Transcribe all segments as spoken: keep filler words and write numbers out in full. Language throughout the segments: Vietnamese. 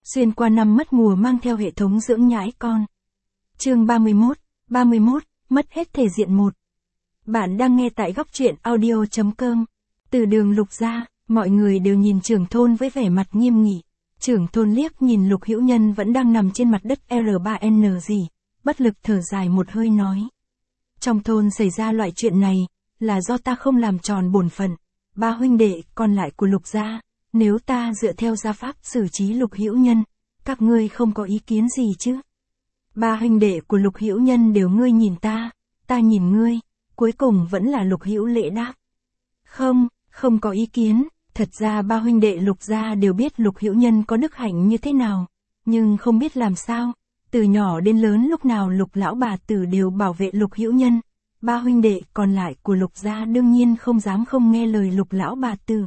Xuyên qua năm mất mùa mang theo hệ thống dưỡng nhãi con. Chương ba mươi mốt, ba mươi mốt, mất hết thể diện một. Bạn đang nghe tại góc truyện audio chấm com. Từ đường Lục ra, mọi người đều nhìn trưởng thôn với vẻ mặt nghiêm nghị. Trưởng thôn liếc nhìn Lục Hữu Nhân vẫn đang nằm trên mặt đất R ba N gì, bất lực thở dài một hơi nói. Trong thôn xảy ra loại chuyện này, là do ta không làm tròn bổn phận. Ba huynh đệ còn lại của Lục gia, nếu ta dựa theo gia pháp xử trí Lục Hữu Nhân, các ngươi không có ý kiến gì chứ? Ba huynh đệ của Lục Hữu Nhân đều ngươi nhìn ta, ta nhìn ngươi, cuối cùng vẫn là Lục Hữu Lễ đáp. Không, không có ý kiến, thật ra ba huynh đệ Lục gia đều biết Lục Hữu Nhân có đức hạnh như thế nào, nhưng không biết làm sao, từ nhỏ đến lớn lúc nào Lục lão bà tử đều bảo vệ Lục Hữu Nhân. Ba huynh đệ còn lại của Lục gia đương nhiên không dám không nghe lời Lục lão bà tử.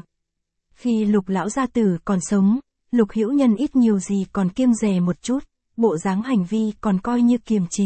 Khi Lục lão gia tử còn sống, Lục Hữu Nhân ít nhiều gì còn kiêng dè một chút, bộ dáng hành vi còn coi như kiềm chế.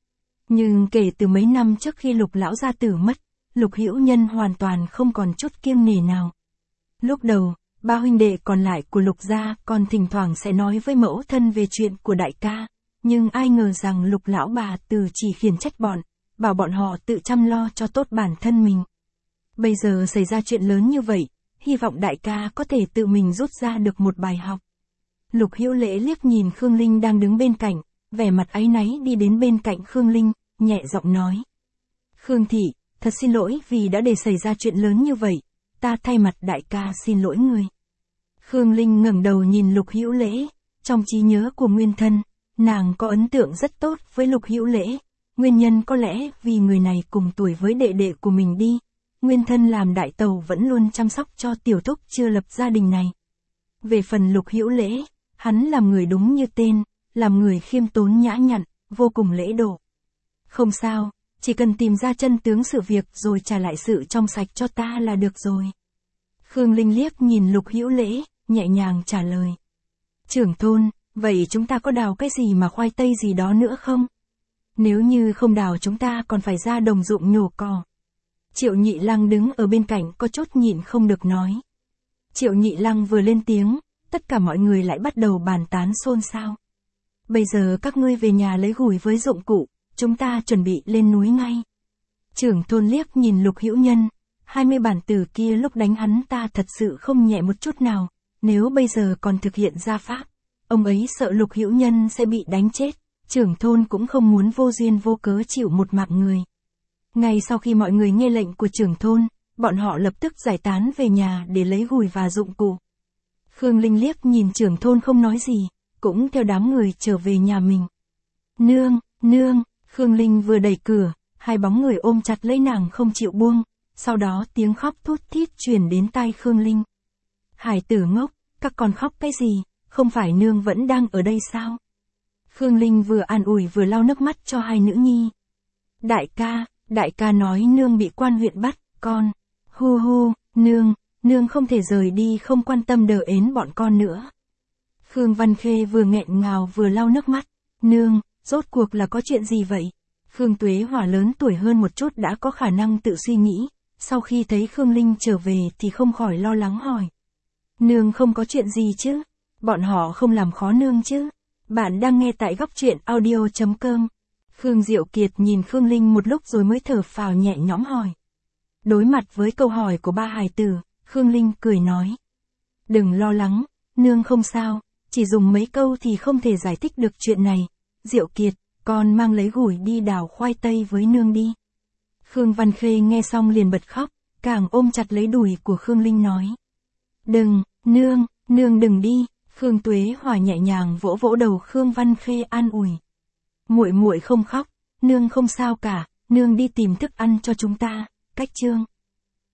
Nhưng kể từ mấy năm trước khi Lục lão gia tử mất, Lục Hữu Nhân hoàn toàn không còn chút kiêng nể nào. Lúc đầu, ba huynh đệ còn lại của Lục gia còn thỉnh thoảng sẽ nói với mẫu thân về chuyện của đại ca, nhưng ai ngờ rằng Lục lão bà tử chỉ khiển trách bọn, bảo bọn họ tự chăm lo cho tốt bản thân mình. Bây giờ xảy ra chuyện lớn như vậy, hy vọng đại ca có thể tự mình rút ra được một bài học. Lục Hữu Lễ liếc nhìn Khương Linh đang đứng bên cạnh, vẻ mặt áy náy đi đến bên cạnh Khương Linh, nhẹ giọng nói. Khương thị, thật xin lỗi vì đã để xảy ra chuyện lớn như vậy, ta thay mặt đại ca xin lỗi người. Khương Linh ngẩng đầu nhìn Lục Hữu Lễ, trong trí nhớ của nguyên thân, nàng có ấn tượng rất tốt với Lục Hữu Lễ. Nguyên nhân có lẽ vì người này cùng tuổi với đệ đệ của mình đi. Nguyên thân làm đại tàu vẫn luôn chăm sóc cho tiểu thúc chưa lập gia đình này. Về phần Lục Hữu Lễ, hắn làm người đúng như tên, làm người khiêm tốn nhã nhặn, vô cùng lễ độ. Không sao, chỉ cần tìm ra chân tướng sự việc rồi trả lại sự trong sạch cho ta là được rồi. Khương Linh liếc nhìn Lục Hữu Lễ, nhẹ nhàng trả lời. Trưởng thôn, vậy chúng ta có đào cái gì mà khoai tây gì đó nữa không? Nếu như không đào chúng ta còn phải ra đồng ruộng nhổ cỏ. Triệu Nhị Lăng đứng ở bên cạnh có chút nhịn không được nói. Triệu Nhị Lăng vừa lên tiếng, tất cả mọi người lại bắt đầu bàn tán xôn xao. Bây giờ các ngươi về nhà lấy gùi với dụng cụ, chúng ta chuẩn bị lên núi ngay. Trưởng thôn liếc nhìn Lục Hữu Nhân, hai mươi bản tử kia lúc đánh hắn ta thật sự không nhẹ một chút nào, nếu bây giờ còn thực hiện gia pháp, ông ấy sợ Lục Hữu Nhân sẽ bị đánh chết. Trưởng thôn cũng không muốn vô duyên vô cớ chịu một mạng người. Ngay sau khi mọi người nghe lệnh của trưởng thôn, bọn họ lập tức giải tán về nhà để lấy gùi và dụng cụ. Khương Linh liếc nhìn trưởng thôn không nói gì, cũng theo đám người trở về nhà mình. Nương, nương, Khương Linh vừa đẩy cửa, hai bóng người ôm chặt lấy nàng không chịu buông, sau đó tiếng khóc thút thít truyền đến tai Khương Linh. Hải tử ngốc, các con khóc cái gì, không phải nương vẫn đang ở đây sao? Khương Linh vừa an ủi vừa lau nước mắt cho hai nữ nhi. Đại ca, đại ca nói nương bị quan huyện bắt, con. Hu hu, nương, nương không thể rời đi không quan tâm đờ ến bọn con nữa. Khương Văn Khê vừa nghẹn ngào vừa lau nước mắt. Nương, rốt cuộc là có chuyện gì vậy? Khương Tuế Hỏa lớn tuổi hơn một chút đã có khả năng tự suy nghĩ, sau khi thấy Khương Linh trở về thì không khỏi lo lắng hỏi. Nương không có chuyện gì chứ? Bọn họ không làm khó nương chứ? Bạn đang nghe tại góc truyện audio chấm com. Khương Diệu Kiệt nhìn Khương Linh một lúc rồi mới thở phào nhẹ nhõm hỏi. Đối mặt với câu hỏi của ba hài tử, Khương Linh cười nói. Đừng lo lắng, nương không sao, chỉ dùng mấy câu thì không thể giải thích được chuyện này. Diệu Kiệt, con mang lấy gùi đi đào khoai tây với nương đi. Khương Văn Khê nghe xong liền bật khóc, càng ôm chặt lấy đùi của Khương Linh nói. Đừng, nương, nương đừng đi. Khương Tuế Hỏa nhẹ nhàng vỗ vỗ đầu Khương Văn Khê an ủi. Muội muội không khóc, nương không sao cả, nương đi tìm thức ăn cho chúng ta, cách chương.